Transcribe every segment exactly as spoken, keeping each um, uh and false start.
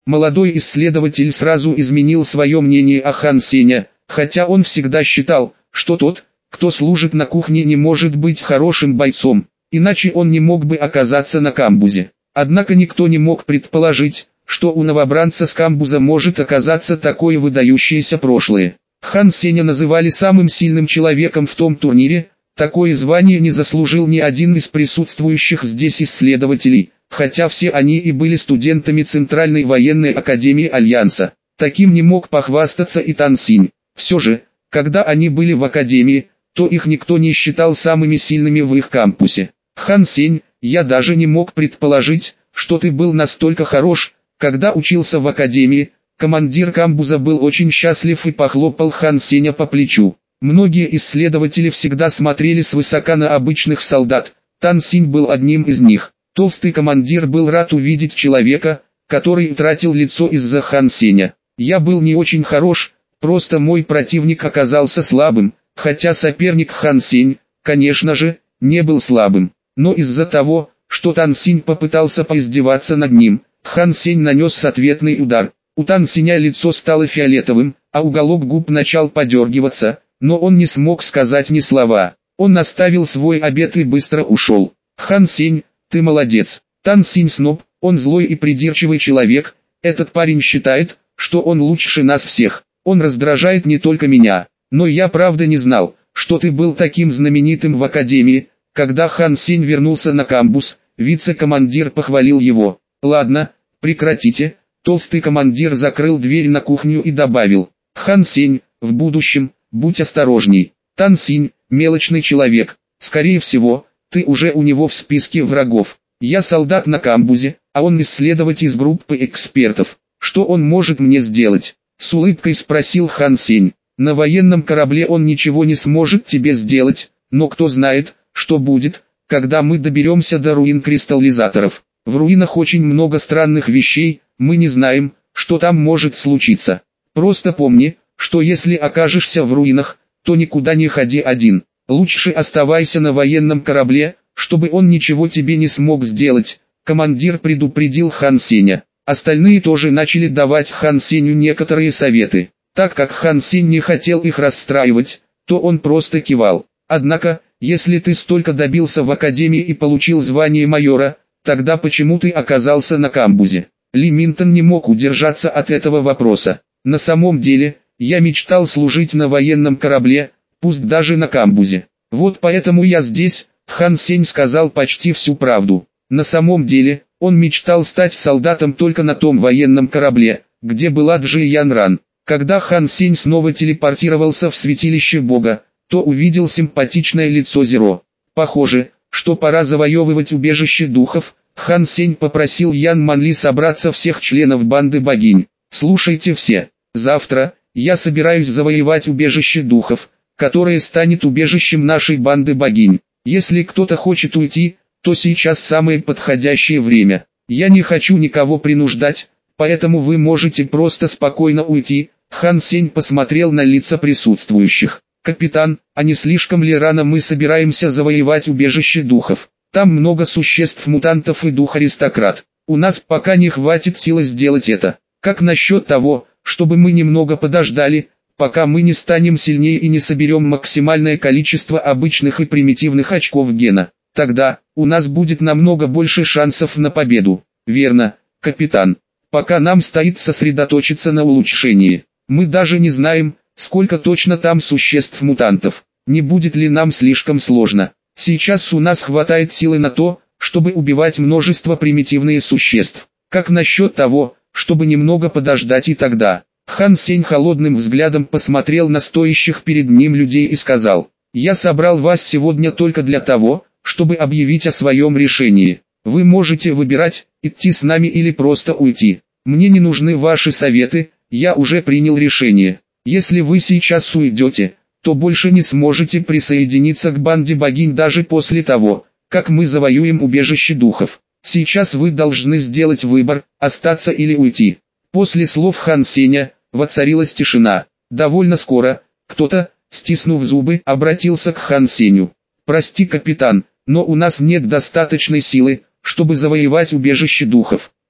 Молодой исследователь сразу изменил свое мнение о Хан Сене, хотя он всегда считал, что тот, кто служит на кухне, не может быть хорошим бойцом, иначе он не мог бы оказаться на камбузе. Однако никто не мог предположить, что у новобранца с камбуза может оказаться такое выдающееся прошлое. Хан Сеня называли самым сильным человеком в том турнире, такое звание не заслужил ни один из присутствующих здесь исследователей, хотя все они и были студентами Центральной военной академии Альянса. Таким не мог похвастаться и Тан Синь. Все же, когда они были в академии, то их никто не считал самыми сильными в их кампусе. Хан Сень, я даже не мог предположить, что ты был настолько хорош, когда учился в академии. Командир камбуза был очень счастлив и похлопал Хан Сеня по плечу. Многие исследователи всегда смотрели свысока на обычных солдат, Тан Синь был одним из них. Толстый командир был рад увидеть человека, который утратил лицо из-за Хан Сеня. Я был не очень хорош, просто мой противник оказался слабым, хотя соперник Хан Сень, конечно же, не был слабым. Но из-за того, что Тан Синь попытался поиздеваться над ним, Хан Сень нанес ответный удар. У Тан Синя лицо стало фиолетовым, а уголок губ начал подергиваться, но он не смог сказать ни слова. Он оставил свой обед и быстро ушел. Хан Сень, ты молодец. Тан Синь сноб, он злой и придирчивый человек, этот парень считает, что он лучше нас всех. Он раздражает не только меня, но я правда не знал, что ты был таким знаменитым в академии. Когда Хан Сень вернулся на камбуз, вице-командир похвалил его. Ладно, прекратите. Толстый командир закрыл дверь на кухню и добавил. Хан Сень, в будущем, будь осторожней. Тан Синь, мелочный человек, скорее всего, ты уже у него в списке врагов. Я солдат на камбузе, а он исследователь из группы экспертов. Что он может мне сделать? С улыбкой спросил Хан Сень. На военном корабле он ничего не сможет тебе сделать, но кто знает, что будет, когда мы доберемся до руин кристаллизаторов. В руинах очень много странных вещей, мы не знаем, что там может случиться. Просто помни, что если окажешься в руинах, то никуда не ходи один. Лучше оставайся на военном корабле, чтобы он ничего тебе не смог сделать. Командир предупредил Хан Сеня. Остальные тоже начали давать Хан Сеню некоторые советы. Так как Хан Сень не хотел их расстраивать, то он просто кивал. Однако, если ты столько добился в академии и получил звание майора, тогда почему ты оказался на камбузе? Ли Минтон не мог удержаться от этого вопроса. На самом деле, я мечтал служить на военном корабле, пусть даже на камбузе. Вот поэтому я здесь. Хан Сень сказал почти всю правду. На самом деле, он мечтал стать солдатом только на том военном корабле, где была Джи Ян Ран. Когда Хан Сень снова телепортировался в святилище Бога, то увидел симпатичное лицо Зеро. Похоже, что пора завоевывать убежище духов. Хан Сень попросил Ян Манли собраться всех членов банды богинь. Слушайте все, завтра я собираюсь завоевать убежище духов, которое станет убежищем нашей банды богинь. Если кто-то хочет уйти, то сейчас самое подходящее время. Я не хочу никого принуждать, поэтому вы можете просто спокойно уйти. Хан Сень посмотрел на лица присутствующих. Капитан, а не слишком ли рано мы собираемся завоевать убежище духов? Там много существ-мутантов и дух-аристократ. У нас пока не хватит силы сделать это. Как насчет того, чтобы мы немного подождали, пока мы не станем сильнее и не соберем максимальное количество обычных и примитивных очков гена? Тогда, у нас будет намного больше шансов на победу. Верно, капитан. Пока нам стоит сосредоточиться на улучшении. Мы даже не знаем, сколько точно там существ-мутантов. Не будет ли нам слишком сложно? Сейчас у нас хватает силы на то, чтобы убивать множество примитивных существ. Как насчет того, чтобы немного подождать и тогда? Хан Сень холодным взглядом посмотрел на стоящих перед ним людей и сказал: «Я собрал вас сегодня только для того, чтобы объявить о своем решении. Вы можете выбирать, идти с нами или просто уйти. Мне не нужны ваши советы, я уже принял решение. Если вы сейчас уйдете, то больше не сможете присоединиться к банде богинь даже после того, как мы завоюем убежище духов. Сейчас вы должны сделать выбор, остаться или уйти». После слов Хан Сеня, воцарилась тишина. Довольно скоро, кто-то, стиснув зубы, обратился к Хан Сеню. «Прости, капитан, но у нас нет достаточной силы, чтобы завоевать убежище духов.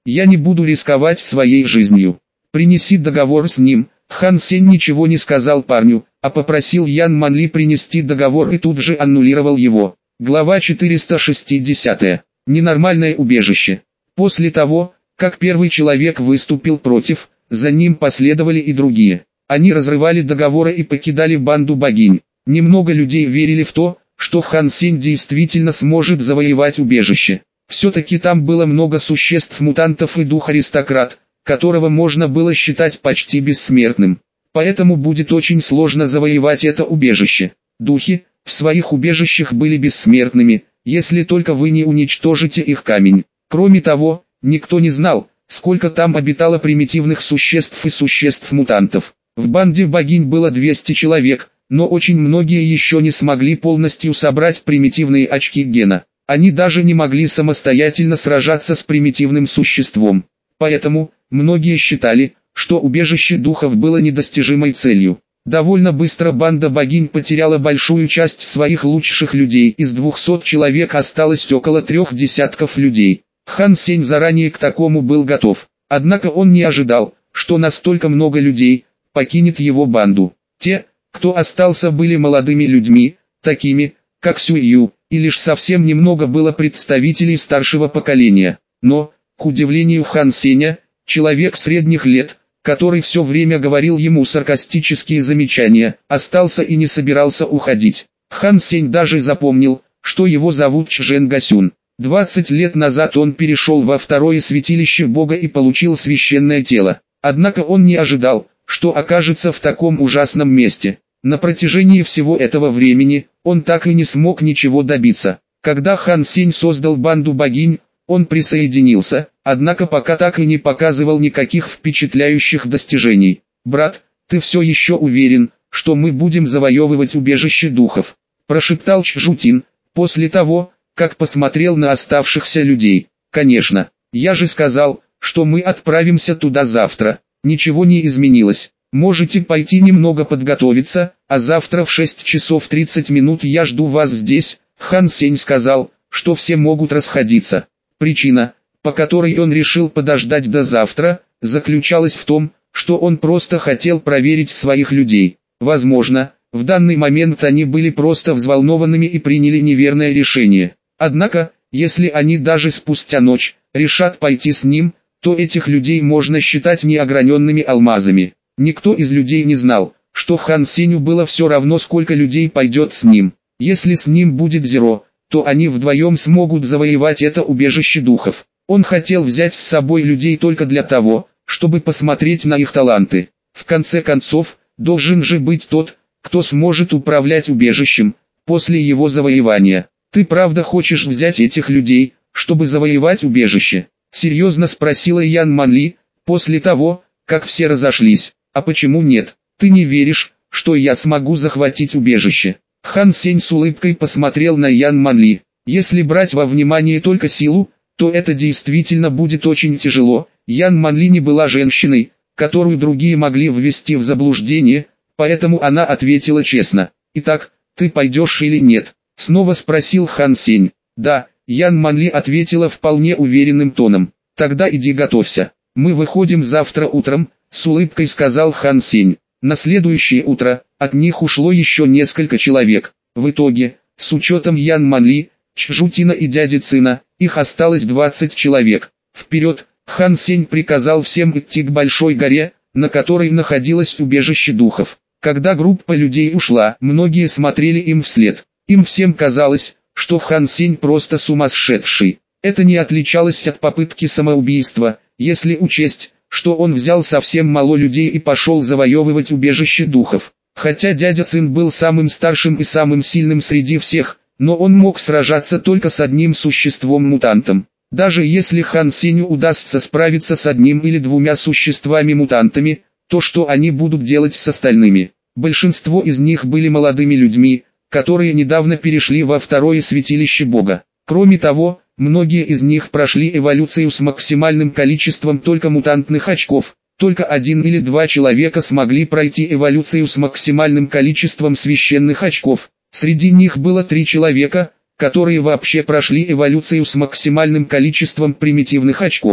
Я не буду рисковать своей жизнью. Принеси договор с ним. Хан Сень ничего не сказал парню, а попросил Ян Манли принести договор и тут же аннулировал его. Глава четыреста шестьдесят. Ненормальное убежище. После того, как первый человек выступил против, за ним последовали и другие. Они разрывали договоры и покидали банду богинь. Немного людей верили в то, что Хан Сень действительно сможет завоевать убежище. Все-таки там было много существ-мутантов и дух-аристократ, которого можно было считать почти бессмертным. Поэтому будет очень сложно завоевать это убежище. Духи в своих убежищах были бессмертными, если только вы не уничтожите их камень. Кроме того, никто не знал, сколько там обитало примитивных существ и существ-мутантов. В банде богинь было двести человек, но очень многие еще не смогли полностью собрать примитивные очки гена. Они даже не могли самостоятельно сражаться с примитивным существом. Поэтому, многие считали, что убежище духов было недостижимой целью. Довольно быстро банда богинь потеряла большую часть своих лучших людей. Из двухсот человек осталось около трех десятков людей. Хан Сень заранее к такому был готов. Однако он не ожидал, что настолько много людей покинет его банду. Те, кто остался, были молодыми людьми, такими, как Сюй Ю, и лишь совсем немного было представителей старшего поколения. Но, к удивлению Хан Сеня, человек средних лет, который все время говорил ему саркастические замечания, остался и не собирался уходить. Хан Сень даже запомнил, что его зовут Чжэн Гасюн. двадцать лет назад он перешел во второе святилище Бога и получил священное тело. Однако он не ожидал, что окажется в таком ужасном месте. На протяжении всего этого времени, он так и не смог ничего добиться. Когда Хан Сень создал банду богинь, он присоединился, однако пока так и не показывал никаких впечатляющих достижений. «Брат, ты все еще уверен, что мы будем завоевывать убежище духов?» – прошептал Чжутин, после того, как посмотрел на оставшихся людей. «Конечно, я же сказал, что мы отправимся туда завтра. Ничего не изменилось. Можете пойти немного подготовиться, а завтра в шесть часов тридцать минут я жду вас здесь». Хан Сень сказал, что все могут расходиться. Причина, по которой он решил подождать до завтра, заключалась в том, что он просто хотел проверить своих людей. Возможно, в данный момент они были просто взволнованными и приняли неверное решение. Однако, если они даже спустя ночь решат пойти с ним, то этих людей можно считать неограненными алмазами. Никто из людей не знал, что Хан Сенью было все равно, сколько людей пойдет с ним. Если с ним будет Зеро, то они вдвоем смогут завоевать это убежище духов. Он хотел взять с собой людей только для того, чтобы посмотреть на их таланты. В конце концов, должен же быть тот, кто сможет управлять убежищем после его завоевания. «Ты правда хочешь взять этих людей, чтобы завоевать убежище?» — серьезно спросила Ян Манли, после того, как все разошлись. «А почему нет? Ты не веришь, что я смогу захватить убежище?» Хан Сень с улыбкой посмотрел на Ян Манли. «Если брать во внимание только силу, то это действительно будет очень тяжело». Ян Манли не была женщиной, которую другие могли ввести в заблуждение, поэтому она ответила честно. «Итак, ты пойдешь или нет?» — снова спросил Хан Сень. «Да», — Ян Манли ответила вполне уверенным тоном. «Тогда иди готовься. Мы выходим завтра утром», — с улыбкой сказал Хан Сень. На следующее утро, от них ушло еще несколько человек. В итоге, с учетом Ян Манли, Чжутина и дяди Цина, их осталось двадцать человек. Вперед, Хан Сень приказал всем идти к большой горе, на которой находилось убежище духов. Когда группа людей ушла, многие смотрели им вслед. Им всем казалось, что Хан Сень просто сумасшедший. Это не отличалось от попытки самоубийства, если учесть, что он взял совсем мало людей и пошел завоевывать убежище духов. Хотя дядя Цин был самым старшим и самым сильным среди всех, но он мог сражаться только с одним существом-мутантом. Даже если Хан Сенью удастся справиться с одним или двумя существами-мутантами, то что они будут делать с остальными? Большинство из них были молодыми людьми, которые недавно перешли во второе святилище Бога. Кроме того, многие из них прошли эволюцию с максимальным количеством только мутантных очков. Только один или два человека смогли пройти эволюцию с максимальным количеством священных очков. Среди них было три человека, которые вообще прошли эволюцию с максимальным количеством примитивных очков.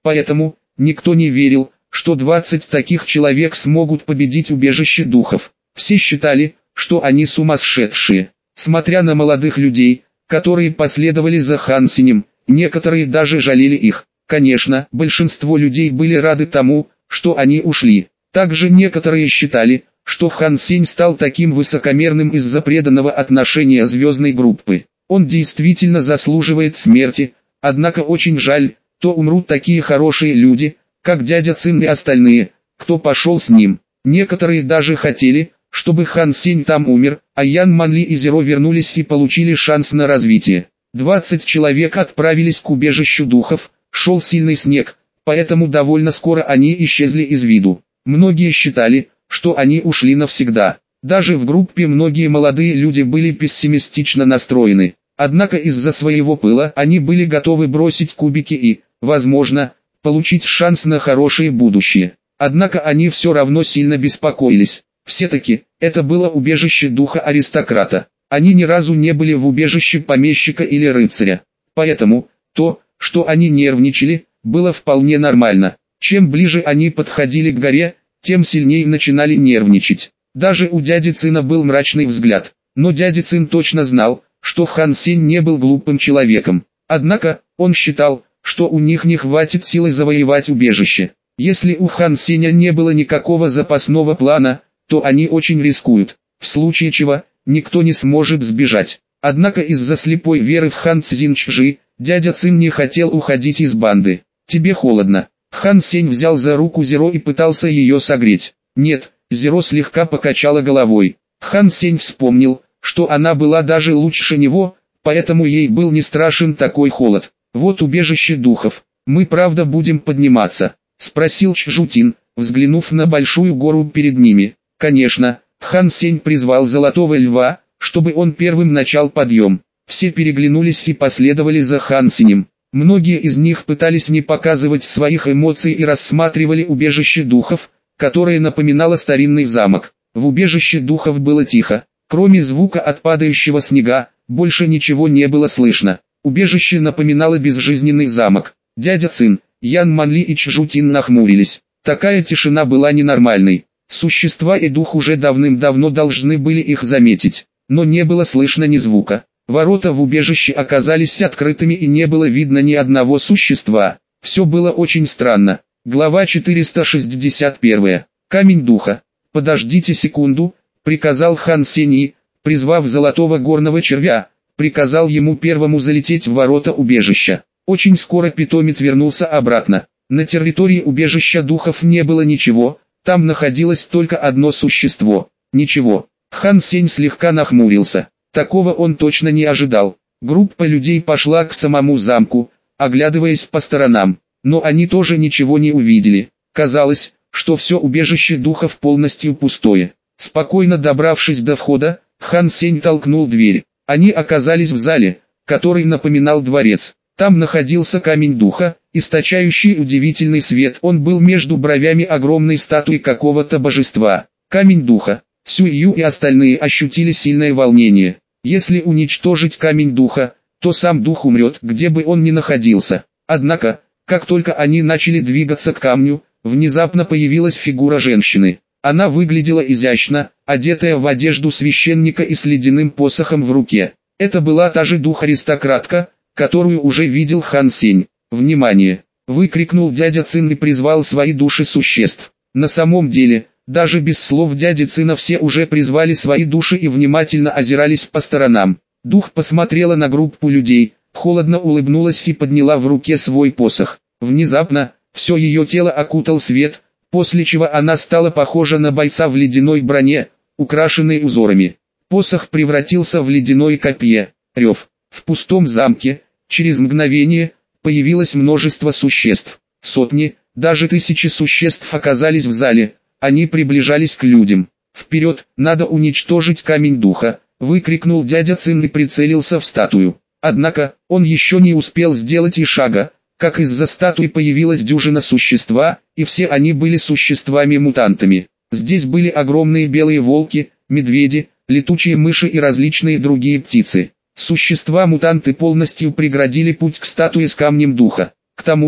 Поэтому, никто не верил, что двадцать таких человек смогут победить убежище духов. Все считали, что они сумасшедшие. Смотря на молодых людей, которые последовали за Хан Сенем, некоторые даже жалели их. Конечно, большинство людей были рады тому, что они ушли. Также некоторые считали, что Хан Сень стал таким высокомерным из-за преданного отношения звездной группы. Он действительно заслуживает смерти, однако очень жаль, то умрут такие хорошие люди, как дядя Цин и остальные, кто пошел с ним. Некоторые даже хотели, чтобы Хан Сень там умер, а Ян Манли и Зеро вернулись и получили шанс на развитие. двадцать человек отправились к убежищу духов, шел сильный снег, поэтому довольно скоро они исчезли из виду. Многие считали, что они ушли навсегда. Даже в группе многие молодые люди были пессимистично настроены. Однако из-за своего пыла они были готовы бросить кубики и, возможно, получить шанс на хорошее будущее. Однако они все равно сильно беспокоились. Все-таки, это было убежище духа аристократа. Они ни разу не были в убежище помещика или рыцаря. Поэтому, то, что они нервничали, было вполне нормально. Чем ближе они подходили к горе, тем сильнее начинали нервничать. Даже у дяди Цина был мрачный взгляд. Но дядя Цин точно знал, что Хан Сень не был глупым человеком. Однако, он считал, что у них не хватит силы завоевать убежище. Если у Хан Сеня не было никакого запасного плана, то они очень рискуют. В случае чего, никто не сможет сбежать. Однако из-за слепой веры в Хан Цзиньчжи, дядя Цин не хотел уходить из банды. «Тебе холодно». Хан Сень взял за руку Зеро и пытался ее согреть. «Нет», Зеро слегка покачала головой. Хан Сень вспомнил, что она была даже лучше него, поэтому ей был не страшен такой холод. «Вот убежище духов. Мы правда будем подниматься?» — спросил Чжутин, взглянув на большую гору перед ними. Конечно, Хан Сень призвал Золотого Льва, чтобы он первым начал подъем. Все переглянулись и последовали за Хан Сенем. Многие из них пытались не показывать своих эмоций и рассматривали убежище духов, которое напоминало старинный замок. В убежище духов было тихо. Кроме звука от падающего снега, больше ничего не было слышно. Убежище напоминало безжизненный замок. Дядя Цин, Ян Манли и Чжутин нахмурились. Такая тишина была ненормальной. Существа и дух уже давным-давно должны были их заметить. Но не было слышно ни звука. Ворота в убежище оказались открытыми и не было видно ни одного существа. Все было очень странно. Глава четыреста шестьдесят один. Камень духа. «Подождите секунду», — приказал Хан Сень и, призвав золотого горного червя, приказал ему первому залететь в ворота убежища. Очень скоро питомец вернулся обратно. На территории убежища духов не было ничего, там находилось только одно существо. Ничего. Хан Сень слегка нахмурился. Такого он точно не ожидал. Группа людей пошла к самому замку, оглядываясь по сторонам. Но они тоже ничего не увидели. Казалось, что все убежище духов полностью пустое. Спокойно добравшись до входа, Хан Сень толкнул дверь. Они оказались в зале, который напоминал дворец. Там находился камень духа, источающий удивительный свет. Он был между бровями огромной статуи какого-то божества. Камень духа. Сюю и остальные ощутили сильное волнение. Если уничтожить камень духа, то сам дух умрет, где бы он ни находился. Однако, как только они начали двигаться к камню, внезапно появилась фигура женщины. Она выглядела изящно, одетая в одежду священника и с ледяным посохом в руке. Это была та же дух-аристократка, которую уже видел Хан Сень. «Внимание!» — выкрикнул дядя Цин и призвал свои души существ. На самом деле, даже без слов дяди Цина все уже призвали свои души и внимательно озирались по сторонам. Дух посмотрела на группу людей, холодно улыбнулась и подняла в руке свой посох. Внезапно, все ее тело окутал свет, после чего она стала похожа на бойца в ледяной броне, украшенной узорами. Посох превратился в ледяное копье. Рев. В пустом замке, через мгновение, появилось множество существ. Сотни, даже тысячи существ оказались в зале. Они приближались к людям. «Вперед, надо уничтожить камень духа!» — выкрикнул дядя Цин и прицелился в статую. Однако, он еще не успел сделать и шага, как из-за статуи появилась дюжина существа, и все они были существами-мутантами. Здесь были огромные белые волки, медведи, летучие мыши и различные другие птицы. Существа-мутанты полностью преградили путь к статуе с камнем духа. К тому же,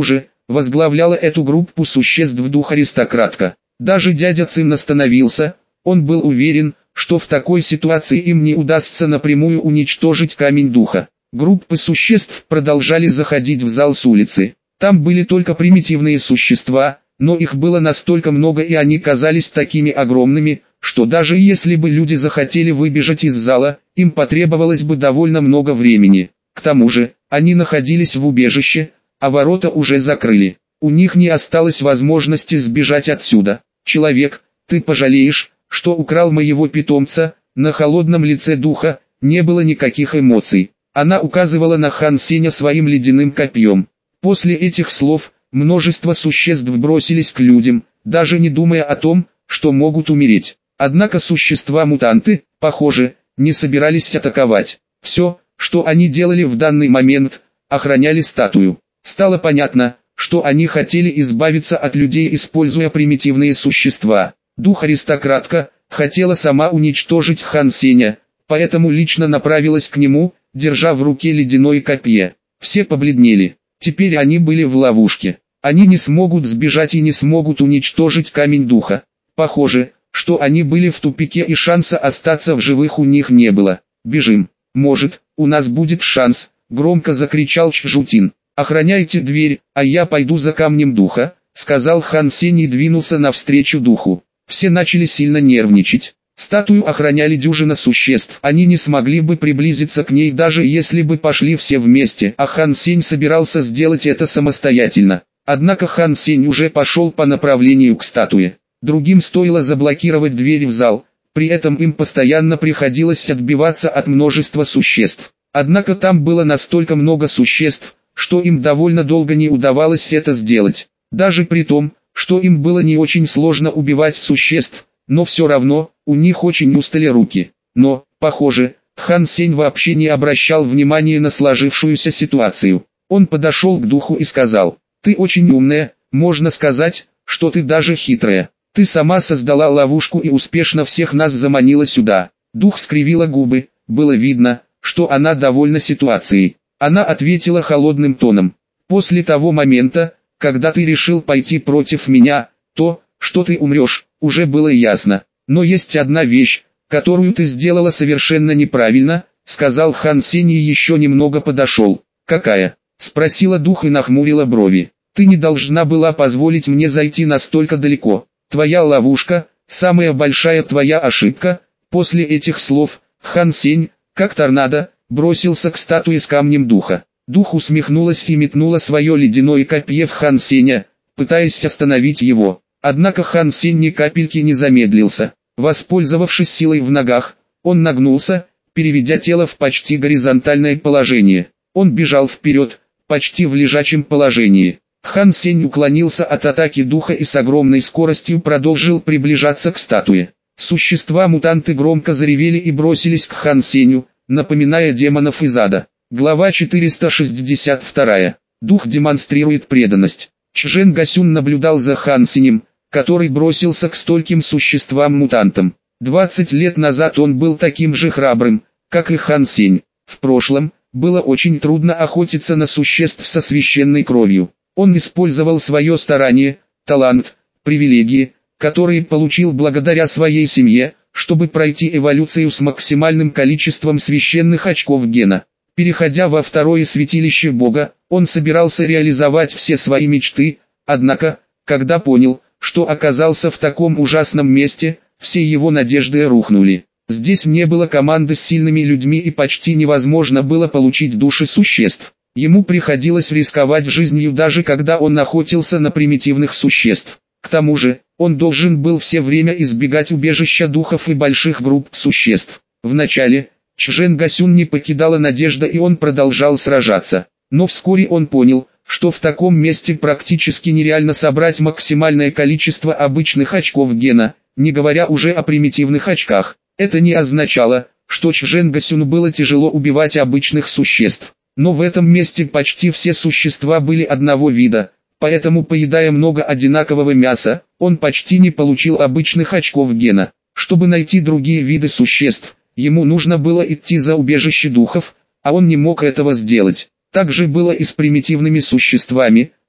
Возглавляла эту группу существ дух-аристократка. Даже дядя Цин остановился, он был уверен, что в такой ситуации им не удастся напрямую уничтожить камень духа. Группы существ продолжали заходить в зал с улицы. Там были только примитивные существа, но их было настолько много и они казались такими огромными, что даже если бы люди захотели выбежать из зала, им потребовалось бы довольно много времени. К тому же, они находились в убежище, а ворота уже закрыли. У них не осталось возможности сбежать отсюда. «Человек, ты пожалеешь, что украл моего питомца?» На холодном лице духа не было никаких эмоций. Она указывала на Хан Сеня своим ледяным копьем. После этих слов, множество существ бросились к людям, даже не думая о том, что могут умереть. Однако существа-мутанты, похоже, не собирались атаковать. Все, что они делали в данный момент, охраняли статую. Стало понятно, что они хотели избавиться от людей, используя примитивные существа. Дух-аристократка хотела сама уничтожить Хан Сеня, поэтому лично направилась к нему, держа в руке ледяное копье. Все побледнели. Теперь они были в ловушке. Они не смогут сбежать и не смогут уничтожить камень духа. Похоже, что они были в тупике и шанса остаться в живых у них не было. «Бежим. Может, у нас будет шанс», — громко закричал Чжутин. «Охраняйте дверь, а я пойду за камнем духа», — сказал Хан Сень и двинулся навстречу духу. Все начали сильно нервничать. Статую охраняли дюжина существ. Они не смогли бы приблизиться к ней, даже если бы пошли все вместе, а Хан Сень собирался сделать это самостоятельно. Однако Хан Сень уже пошел по направлению к статуе. Другим стоило заблокировать дверь в зал, при этом им постоянно приходилось отбиваться от множества существ. Однако там было настолько много существ, что им довольно долго не удавалось это сделать. Даже при том, что им было не очень сложно убивать существ, но все равно, у них очень устали руки. Но, похоже, Хан Сень вообще не обращал внимания на сложившуюся ситуацию. Он подошел к духу и сказал: «Ты очень умная, можно сказать, что ты даже хитрая. Ты сама создала ловушку и успешно всех нас заманила сюда». Дух скривила губы, было видно, что она довольна ситуацией. Она ответила холодным тоном: «После того момента, когда ты решил пойти против меня, то, что ты умрешь, уже было ясно. Но есть одна вещь, которую ты сделала совершенно неправильно», — сказал Хан Сень и еще немного подошел. «Какая?» — спросила дух и нахмурила брови. «Ты не должна была позволить мне зайти настолько далеко. Твоя ловушка — самая большая твоя ошибка». После этих слов, Хан Сень, как торнадо, бросился к статуе с камнем духа. Дух усмехнулась и метнула свое ледяное копье в Хан Сеня, пытаясь остановить его. Однако Хан Сень ни капельки не замедлился. Воспользовавшись силой в ногах, он нагнулся, переведя тело в почти горизонтальное положение. Он бежал вперед, почти в лежачем положении. Хан Сень уклонился от атаки духа и с огромной скоростью продолжил приближаться к статуе. Существа-мутанты громко заревели и бросились к Хан Сенью, напоминая демонов из ада. Глава четыреста шестьдесят два. Дух демонстрирует преданность. Чжэн Гасюн наблюдал за Хан Сенем, который бросился к стольким существам-мутантам. двадцать лет назад он был таким же храбрым, как и Хан Сень. В прошлом, было очень трудно охотиться на существ со священной кровью. Он использовал свое старание, талант, привилегии, которые получил благодаря своей семье, чтобы пройти эволюцию с максимальным количеством священных очков гена. Переходя во второе святилище Бога, он собирался реализовать все свои мечты, однако, когда понял, что оказался в таком ужасном месте, все его надежды рухнули. Здесь не было команды с сильными людьми и почти невозможно было получить души существ. Ему приходилось рисковать жизнью даже когда он охотился на примитивных существ. К тому же, он должен был все время избегать убежища духов и больших групп существ. Вначале, Чжэн Гасюн не покидала надежда и он продолжал сражаться. Но вскоре он понял, что в таком месте практически нереально собрать максимальное количество обычных очков гена, не говоря уже о примитивных очках. Это не означало, что Чжэн Гасюну было тяжело убивать обычных существ. Но в этом месте почти все существа были одного вида, поэтому, поедая много одинакового мяса, он почти не получил обычных очков гена. Чтобы найти другие виды существ, ему нужно было идти за убежище духов, а он не мог этого сделать. Так же было и с примитивными существами,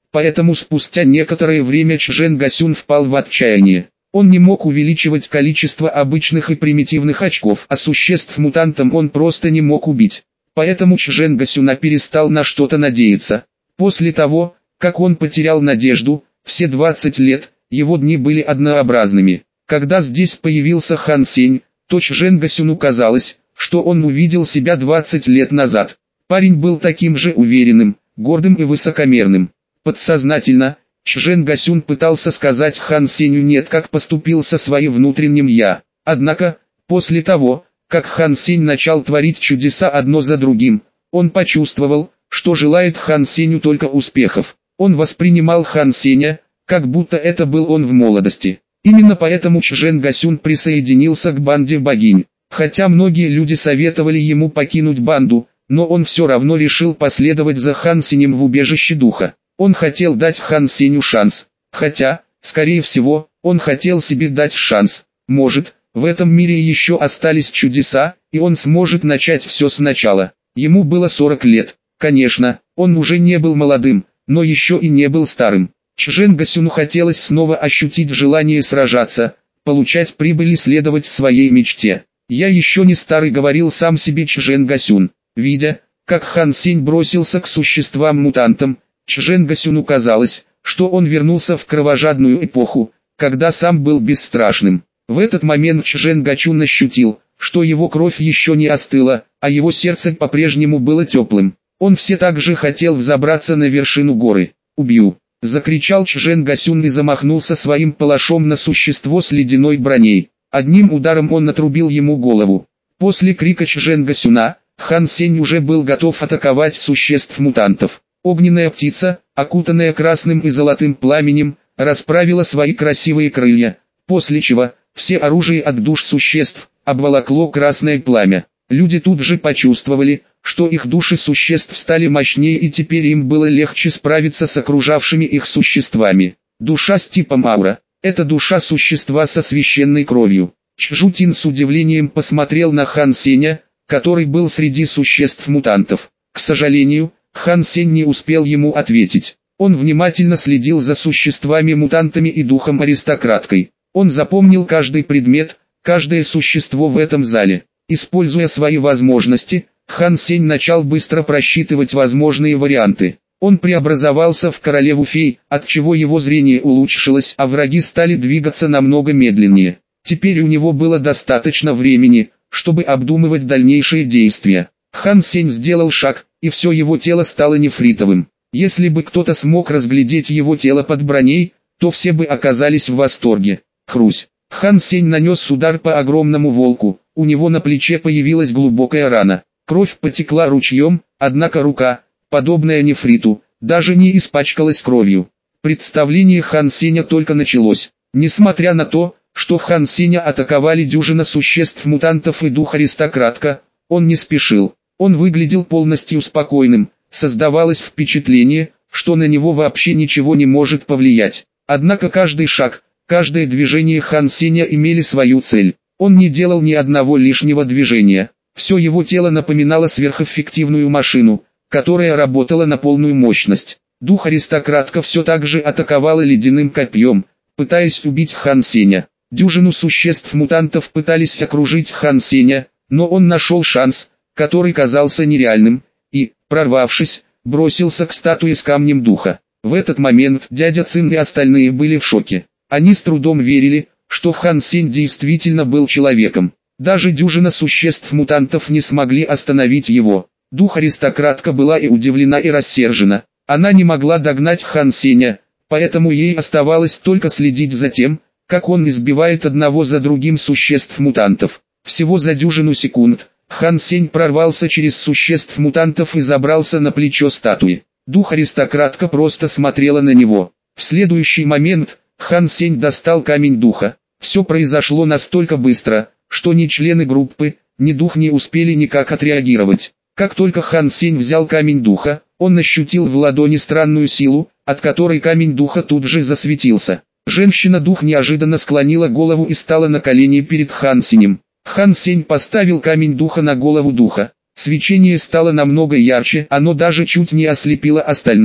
Поэтому спустя некоторое время Чжэн Гасюн впал в отчаяние. Он не мог увеличивать количество обычных и примитивных очков, а существ-мутантам он просто не мог убить. Поэтому Чжэн Гасюна перестал на что-то надеяться. После того, как он потерял надежду, все двадцать лет, его дни были однообразными. Когда здесь появился Хан Сень, то Чжэн Гасюну казалось, что он увидел себя двадцать лет назад. Парень был таким же уверенным, гордым и высокомерным. Подсознательно, Чжэн Гасюн пытался сказать Хан Сенью нет, как поступил со своим внутренним «я». Однако, после того, как Хан Сень начал творить чудеса одно за другим, он почувствовал, что желает Хан Сенью только успехов. Он воспринимал Хан Сеня, как будто это был он в молодости. Именно поэтому Чжэн Гасюн присоединился к банде богинь. Хотя многие люди советовали ему покинуть банду, но он все равно решил последовать за Хан Сенем в убежище духа. Он хотел дать Хан Сеню шанс. Хотя, скорее всего, он хотел себе дать шанс. Может, в этом мире еще остались чудеса, и он сможет начать все сначала. Ему было сорок лет. Конечно, он уже не был молодым, но еще и не был старым. Чжэн Гасюну хотелось снова ощутить желание сражаться, получать прибыль и следовать своей мечте. «Я еще не старый», — говорил сам себе Чжэн Гасюн. Видя, как Хан Сень бросился к существам-мутантам, Чжэн Гасюну казалось, что он вернулся в кровожадную эпоху, когда сам был бесстрашным. В этот момент Чжэн Гасюн ощутил, что его кровь еще не остыла, а его сердце по-прежнему было теплым. Он все так же хотел взобраться на вершину горы. «Убью!» — закричал Чжэн Гасюн и замахнулся своим палашом на существо с ледяной броней. Одним ударом он отрубил ему голову. После крика Чжэн Гасюна, Хан Сень уже был готов атаковать существ-мутантов. Огненная птица, окутанная красным и золотым пламенем, расправила свои красивые крылья, после чего все оружие от душ существ обволокло красное пламя. Люди тут же почувствовали, что их души существ стали мощнее и теперь им было легче справиться с окружавшими их существами. Душа с типом аура – это душа существа со священной кровью. Чжутин с удивлением посмотрел на Хан Сеня, который был среди существ-мутантов. К сожалению, Хан Сень не успел ему ответить. Он внимательно следил за существами-мутантами и духом-аристократкой. Он запомнил каждый предмет, каждое существо в этом зале. Используя свои возможности, Хан Сень начал быстро просчитывать возможные варианты. Он преобразовался в королеву-фей, отчего его зрение улучшилось, а враги стали двигаться намного медленнее. Теперь у него было достаточно времени, чтобы обдумывать дальнейшие действия. Хан Сень сделал шаг, и все его тело стало нефритовым. Если бы кто-то смог разглядеть его тело под броней, то все бы оказались в восторге. Хрусь. Хан Сень нанес удар по огромному волку, у него на плече появилась глубокая рана. Кровь потекла ручьем, однако рука, подобная нефриту, даже не испачкалась кровью. Представление Хан Сеня только началось. Несмотря на то, что Хан Сеня атаковали дюжина существ-мутантов и дух-аристократка, он не спешил. Он выглядел полностью спокойным, создавалось впечатление, что на него вообще ничего не может повлиять. Однако каждый шаг, каждое движение Хан Сеня имели свою цель. Он не делал ни одного лишнего движения. Все его тело напоминало сверхэффективную машину, которая работала на полную мощность. Дух-аристократка все так же атаковала ледяным копьем, пытаясь убить Хан Сеня. Дюжину существ-мутантов пытались окружить Хан Сеня, но он нашел шанс, который казался нереальным, и, прорвавшись, бросился к статуе с камнем духа. В этот момент дядя Цин и остальные были в шоке. Они с трудом верили, что Хан Сень действительно был человеком. Даже дюжина существ-мутантов не смогли остановить его. Дух-аристократка была и удивлена, и рассержена. Она не могла догнать Хан Сеня, поэтому ей оставалось только следить за тем, как он избивает одного за другим существ-мутантов. Всего за дюжину секунд Хан Сень прорвался через существ-мутантов и забрался на плечо статуи. Дух-аристократка просто смотрела на него. В следующий момент Хан Сень достал камень духа. Все произошло настолько быстро, что ни члены группы, ни дух не успели никак отреагировать. Как только Хан Сень взял камень духа, он ощутил в ладони странную силу, от которой камень духа тут же засветился. Женщина-дух неожиданно склонила голову и стала на колени перед Хан Сенем. Хан Сень поставил камень духа на голову духа. Свечение стало намного ярче, оно даже чуть не ослепило остальных.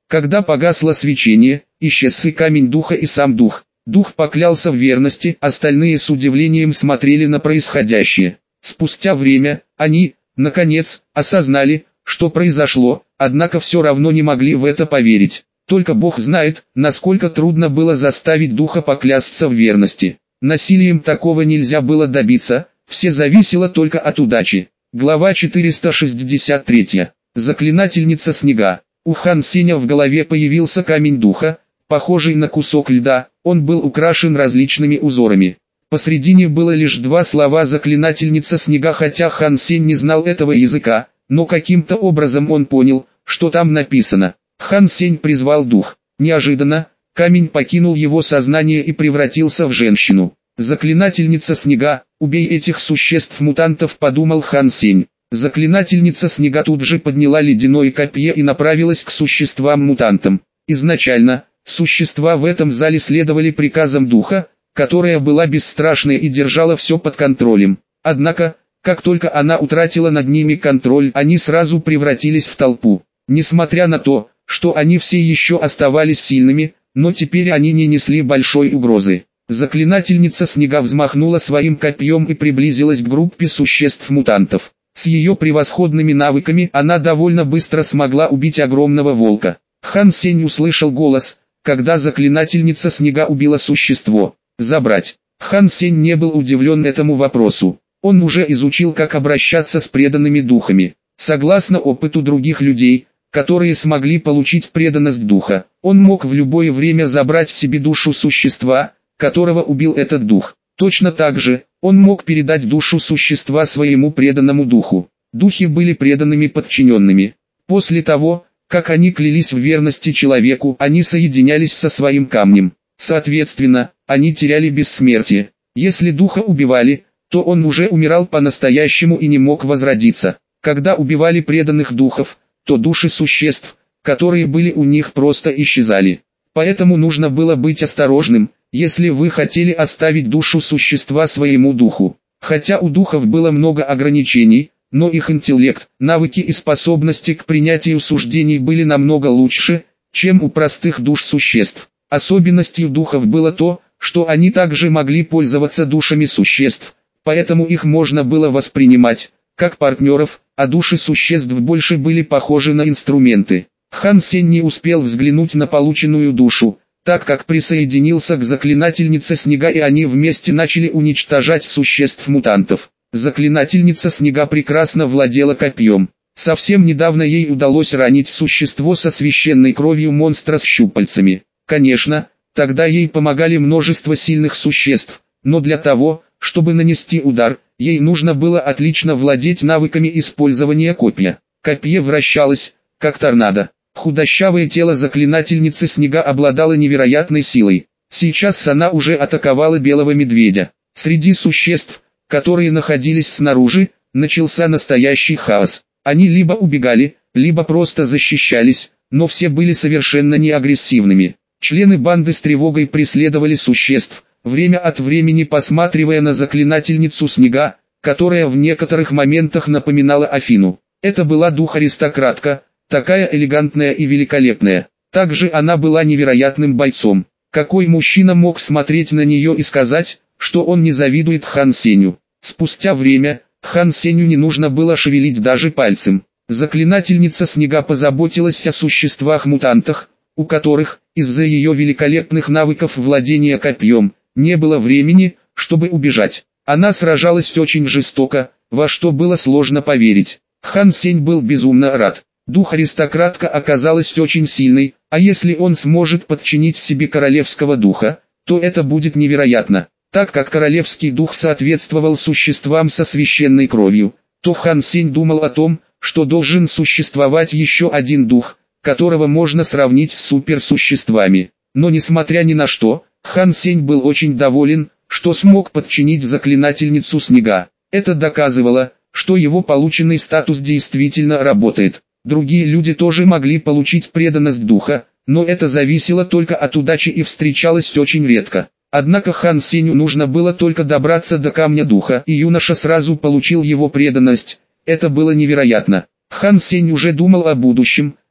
Когда погасло свечение, исчез и камень духа, и сам дух. Дух поклялся в верности, остальные с удивлением смотрели на происходящее. Спустя время, они, наконец, осознали, что произошло, однако все равно не могли в это поверить. Только Бог знает, насколько трудно было заставить духа поклясться в верности. Насилием такого нельзя было добиться, все зависело только от удачи. Глава четыреста шестьдесят три. Заклинательница снега. У Хан Сеня в голове появился камень духа, похожий на кусок льда, он был украшен различными узорами. Посредине было лишь два слова «заклинательница снега», хотя Хан Сень не знал этого языка, но каким-то образом он понял, что там написано. Хан Сень призвал дух. Неожиданно, камень покинул его сознание и превратился в женщину. «Заклинательница снега, убей этих существ-мутантов», подумал Хан Сень. Заклинательница снега тут же подняла ледяное копье и направилась к существам-мутантам. Изначально, существа в этом зале следовали приказам духа, которая была бесстрашной и держала все под контролем. Однако, как только она утратила над ними контроль, они сразу превратились в толпу. Несмотря на то, что они все еще оставались сильными, но теперь они не несли большой угрозы. Заклинательница снега взмахнула своим копьем и приблизилась к группе существ-мутантов. С ее превосходными навыками она довольно быстро смогла убить огромного волка. Хан Сень услышал голос, когда заклинательница снега убила существо. Забрать. Хан Сень не был удивлен этому вопросу. Он уже изучил, как обращаться с преданными духами. Согласно опыту других людей, которые смогли получить преданность духа, он мог в любое время забрать себе душу существа, которого убил этот дух. Точно так же, он мог передать душу существа своему преданному духу. Духи были преданными подчиненными. После того, как они клялись в верности человеку, они соединялись со своим камнем. Соответственно, они теряли бессмертие. Если духа убивали, то он уже умирал по-настоящему и не мог возродиться. Когда убивали преданных духов, то души существ, которые были у них, просто исчезали. Поэтому нужно было быть осторожным, если вы хотели оставить душу существа своему духу. Хотя у духов было много ограничений, но их интеллект, навыки и способности к принятию суждений были намного лучше, чем у простых душ существ. Особенностью духов было то, что они также могли пользоваться душами существ, поэтому их можно было воспринимать как партнеров, а души существ больше были похожи на инструменты. Хан Сень не успел взглянуть на полученную душу, так как присоединился к заклинательнице снега, и они вместе начали уничтожать существ-мутантов. Заклинательница снега прекрасно владела копьем. Совсем недавно ей удалось ранить существо со священной кровью монстра с щупальцами. Конечно, тогда ей помогали множество сильных существ, но для того, чтобы нанести удар, ей нужно было отлично владеть навыками использования копья. Копье вращалось, как торнадо. Худощавое тело заклинательницы снега обладало невероятной силой. Сейчас она уже атаковала белого медведя. Среди существ, которые находились снаружи, начался настоящий хаос. Они либо убегали, либо просто защищались, но все были совершенно не агрессивными. Члены банды с тревогой преследовали существ, время от времени посматривая на заклинательницу снега, которая в некоторых моментах напоминала Афину. Это была дух-аристократка, такая элегантная и великолепная. Также она была невероятным бойцом. Какой мужчина мог смотреть на нее и сказать, что он не завидует Хан Сенью? Спустя время, Хан Сенью не нужно было шевелить даже пальцем. Заклинательница снега позаботилась о существах-мутантах, у которых, из-за ее великолепных навыков владения копьем, не было времени, чтобы убежать. Она сражалась очень жестоко, во что было сложно поверить. Хан Сень был безумно рад. Дух-аристократка оказалась очень сильной, а если он сможет подчинить себе королевского духа, то это будет невероятно. Так как королевский дух соответствовал существам со священной кровью, то Хан Сень думал о том, что должен существовать еще один дух, которого можно сравнить с суперсуществами. Но несмотря ни на что, Хан Сень был очень доволен, что смог подчинить заклинательницу снега. Это доказывало, что его полученный статус действительно работает. Другие люди тоже могли получить преданность духа, но это зависело только от удачи и встречалось очень редко. Однако Хан Сенью нужно было только добраться до камня духа, и юноша сразу получил его преданность. Это было невероятно. Хан Сень уже думал о будущем,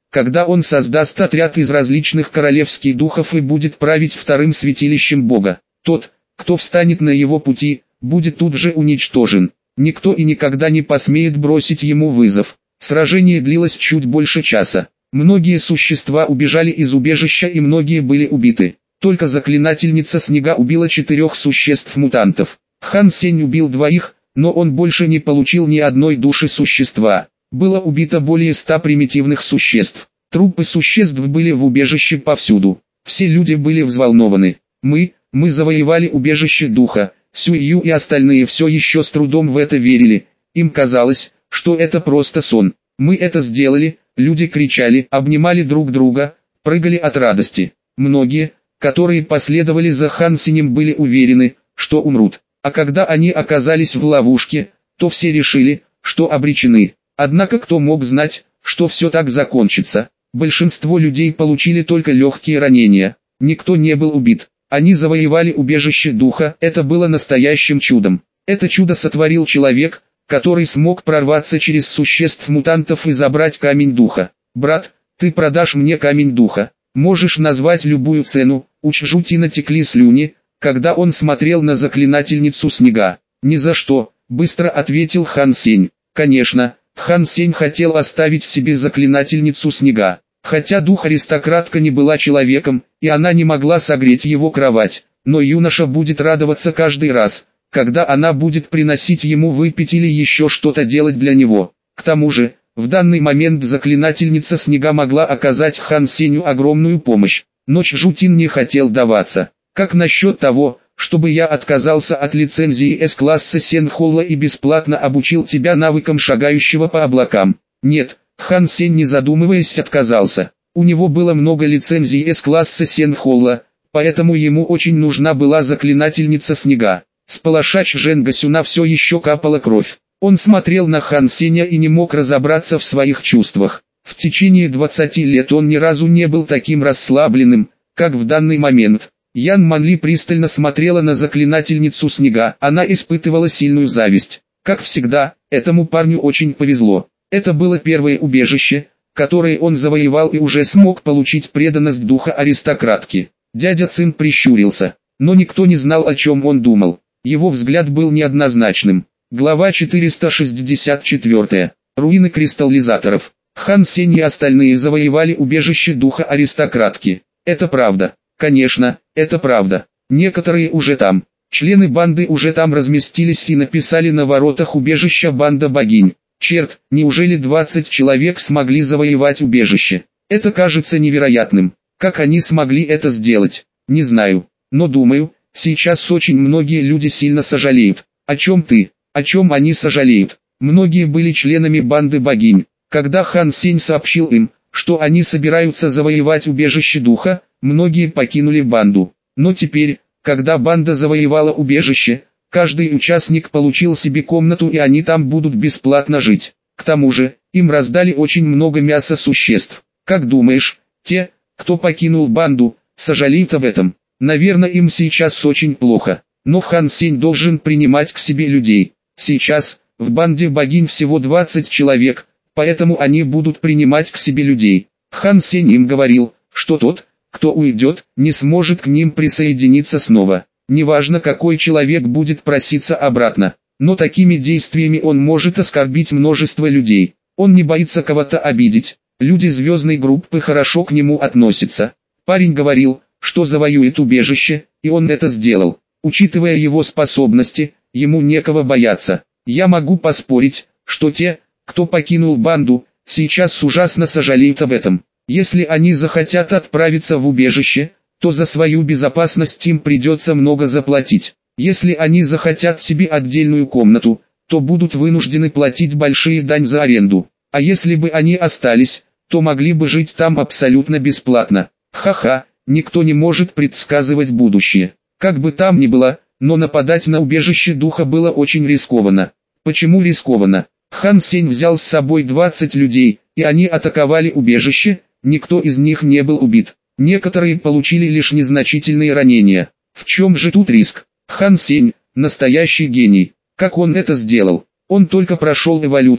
когда он создаст отряд из различных королевских духов и будет править вторым святилищем Бога. Тот, кто встанет на его пути, будет тут же уничтожен. Никто и никогда не посмеет бросить ему вызов. Сражение длилось чуть больше часа. Многие существа убежали из убежища и многие были убиты. Только заклинательница снега убила четырех существ-мутантов. Хан Сень убил двоих, но он больше не получил ни одной души существа. Было убито более ста примитивных существ. Трупы существ были в убежище повсюду. Все люди были взволнованы. Мы, мы завоевали убежище духа. Сюю и остальные все еще с трудом в это верили. Им казалось, что это просто сон. Мы это сделали, люди кричали, обнимали друг друга, прыгали от радости. Многие, которые последовали за Хан Сенем, были уверены, что умрут. А когда они оказались в ловушке, то все решили, что обречены. Однако кто мог знать, что все так закончится? Большинство людей получили только легкие ранения. Никто не был убит. Они завоевали убежище духа, это было настоящим чудом. Это чудо сотворил человек, который смог прорваться через существ-мутантов и забрать камень духа. «Брат, ты продашь мне камень духа. Можешь назвать любую цену». У Чжутина текли слюни, когда он смотрел на заклинательницу снега. «Ни за что», — быстро ответил Хан Сень. Конечно, Хан Сень хотел оставить себе заклинательницу снега. Хотя дух-аристократка не была человеком, и она не могла согреть его кровать, но юноша будет радоваться каждый раз, когда она будет приносить ему выпить или еще что-то делать для него. К тому же, в данный момент заклинательница снега могла оказать Хан Сенью огромную помощь, но Чжутин не хотел даваться. Как насчет того, чтобы я отказался от лицензии С-класса Сенхолла и бесплатно обучил тебя навыкам шагающего по облакам? Нет. Хан Сень, не задумываясь, отказался. У него было много лицензий С-класса Сенхолла, поэтому ему очень нужна была заклинательница снега. С палаша Чжэнгасюна все еще капала кровь. Он смотрел на Хан Сеня и не мог разобраться в своих чувствах. В течение двадцати лет он ни разу не был таким расслабленным, как в данный момент. Ян Манли пристально смотрела на заклинательницу снега, она испытывала сильную зависть. Как всегда, этому парню очень повезло. Это было первое убежище, которое он завоевал и уже смог получить преданность духа аристократки. Дядя Цин прищурился, но никто не знал, о чем он думал. Его взгляд был неоднозначным. Глава четыреста шестьдесят четыре. Руины кристаллизаторов. Хан Сень и остальные завоевали убежище духа аристократки. Это правда. Конечно, это правда. Некоторые уже там. Члены банды уже там разместились и написали на воротах убежища «Банда богинь». Черт, неужели двадцать человек смогли завоевать убежище? Это кажется невероятным. Как они смогли это сделать? Не знаю. Но думаю, сейчас очень многие люди сильно сожалеют. О чем ты? О чем они сожалеют? Многие были членами банды богинь. Когда Хан Сень сообщил им, что они собираются завоевать убежище духа, многие покинули банду. Но теперь, когда банда завоевала убежище, каждый участник получил себе комнату и они там будут бесплатно жить. К тому же, им раздали очень много мяса существ. Как думаешь, те, кто покинул банду, сожалеют об этом? Наверное, им сейчас очень плохо. Но Хан Сень должен принимать к себе людей. Сейчас, в банде богинь всего двадцать человек, поэтому они будут принимать к себе людей. Хан Сень им говорил, что тот, кто уйдет, не сможет к ним присоединиться снова. Неважно, какой человек будет проситься обратно, но такими действиями он может оскорбить множество людей. Он не боится кого-то обидеть. Люди звездной группы хорошо к нему относятся. Парень говорил, что завоюет убежище, и он это сделал. Учитывая его способности, ему некого бояться. Я могу поспорить, что те, кто покинул банду, сейчас ужасно сожалеют об этом. Если они захотят отправиться в убежище, то за свою безопасность им придется много заплатить. Если они захотят себе отдельную комнату, то будут вынуждены платить большие дань за аренду. А если бы они остались, то могли бы жить там абсолютно бесплатно. Ха-ха, никто не может предсказывать будущее. Как бы там ни было, но нападать на убежище духа было очень рискованно. Почему рискованно? Хан Сень взял с собой двадцать людей, и они атаковали убежище, никто из них не был убит. Некоторые получили лишь незначительные ранения. В чем же тут риск? Хан Сень – настоящий гений. Как он это сделал? Он только прошел эволюцию,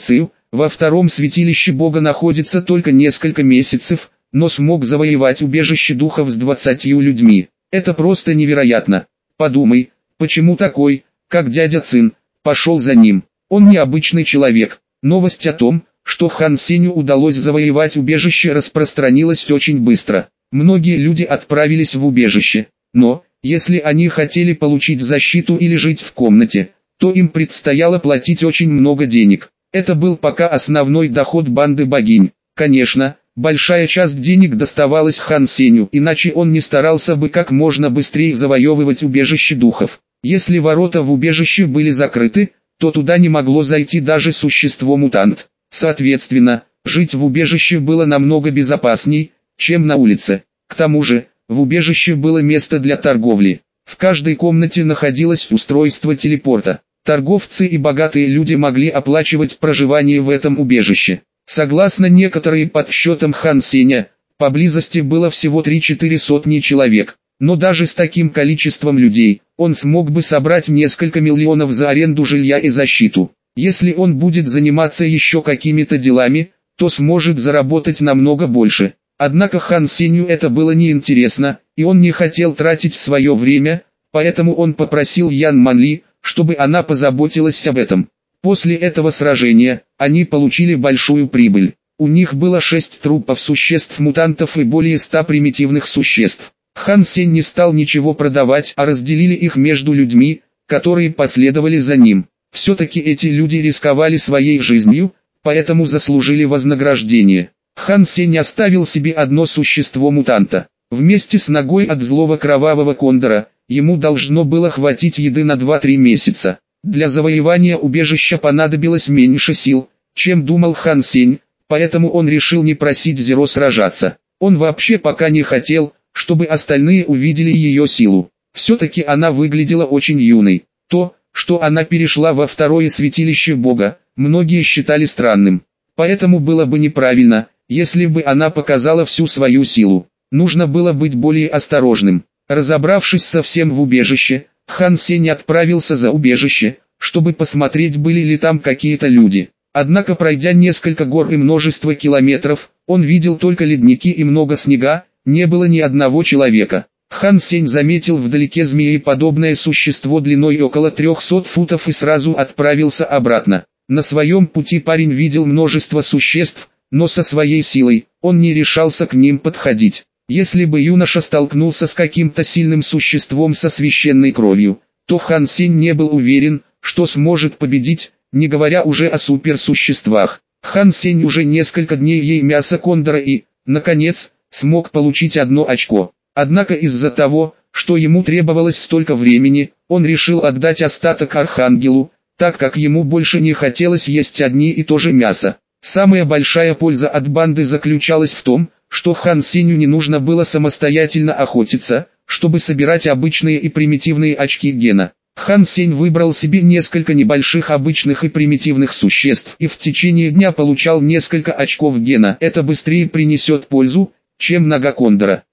во втором святилище Бога находится только несколько месяцев, но смог завоевать убежище духов с двадцатью людьми. Это просто невероятно. Подумай, почему такой, как дядя Цин, пошел за ним. Он необычный человек. Новость о том, что Хан Сенью удалось завоевать убежище, распространилась очень быстро. Многие люди отправились в убежище, но, если они хотели получить защиту или жить в комнате, то им предстояло платить очень много денег. Это был пока основной доход банды богинь. Конечно, большая часть денег доставалась Хан Сенью, иначе он не старался бы как можно быстрее завоевывать убежище духов. Если ворота в убежище были закрыты, то туда не могло зайти даже существо-мутант. Соответственно, жить в убежище было намного безопасней, чем на улице. К тому же, в убежище было место для торговли. В каждой комнате находилось устройство телепорта. Торговцы и богатые люди могли оплачивать проживание в этом убежище. Согласно некоторым подсчетам Хан Сеня, поблизости было всего три-четыре сотни человек. Но даже с таким количеством людей, он смог бы собрать несколько миллионов за аренду жилья и защиту. Если он будет заниматься еще какими-то делами, то сможет заработать намного больше. Однако Хан Сенью это было неинтересно, и он не хотел тратить свое время, поэтому он попросил Ян Манли, чтобы она позаботилась об этом. После этого сражения, они получили большую прибыль. У них было шесть трупов существ-мутантов и более ста примитивных существ. Хан Сень не стал ничего продавать, а разделили их между людьми, которые последовали за ним. Все-таки эти люди рисковали своей жизнью, поэтому заслужили вознаграждение. Хан Сень оставил себе одно существо-мутанта. Вместе с ногой от злого кровавого кондора, ему должно было хватить еды на два-три месяца. Для завоевания убежища понадобилось меньше сил, чем думал Хан Сень, поэтому он решил не просить Зеро сражаться. Он вообще пока не хотел, чтобы остальные увидели ее силу. Все-таки она выглядела очень юной. То, что она перешла во второе святилище Бога, многие считали странным. Поэтому было бы неправильно, если бы она показала всю свою силу. Нужно было быть более осторожным. Разобравшись совсем в убежище, Хан Сень отправился за убежище, чтобы посмотреть, были ли там какие-то люди. Однако, пройдя несколько гор и множество километров, он видел только ледники и много снега, не было ни одного человека. Хан Сень заметил вдалеке змееподобное существо длиной около трехсот футов и сразу отправился обратно. На своем пути парень видел множество существ, но со своей силой, он не решался к ним подходить. Если бы юноша столкнулся с каким-то сильным существом со священной кровью, то Хан Сень не был уверен, что сможет победить, не говоря уже о суперсуществах. Хан Сень уже несколько дней ел мясо кондора и, наконец, смог получить одно очко. Однако из-за того, что ему требовалось столько времени, он решил отдать остаток Архангелу, так как ему больше не хотелось есть одни и то же мясо. Самая большая польза от банды заключалась в том, что Хан Сенью не нужно было самостоятельно охотиться, чтобы собирать обычные и примитивные очки гена. Хан Сень выбрал себе несколько небольших обычных и примитивных существ и в течение дня получал несколько очков гена. Это быстрее принесет пользу, чем нога кондора.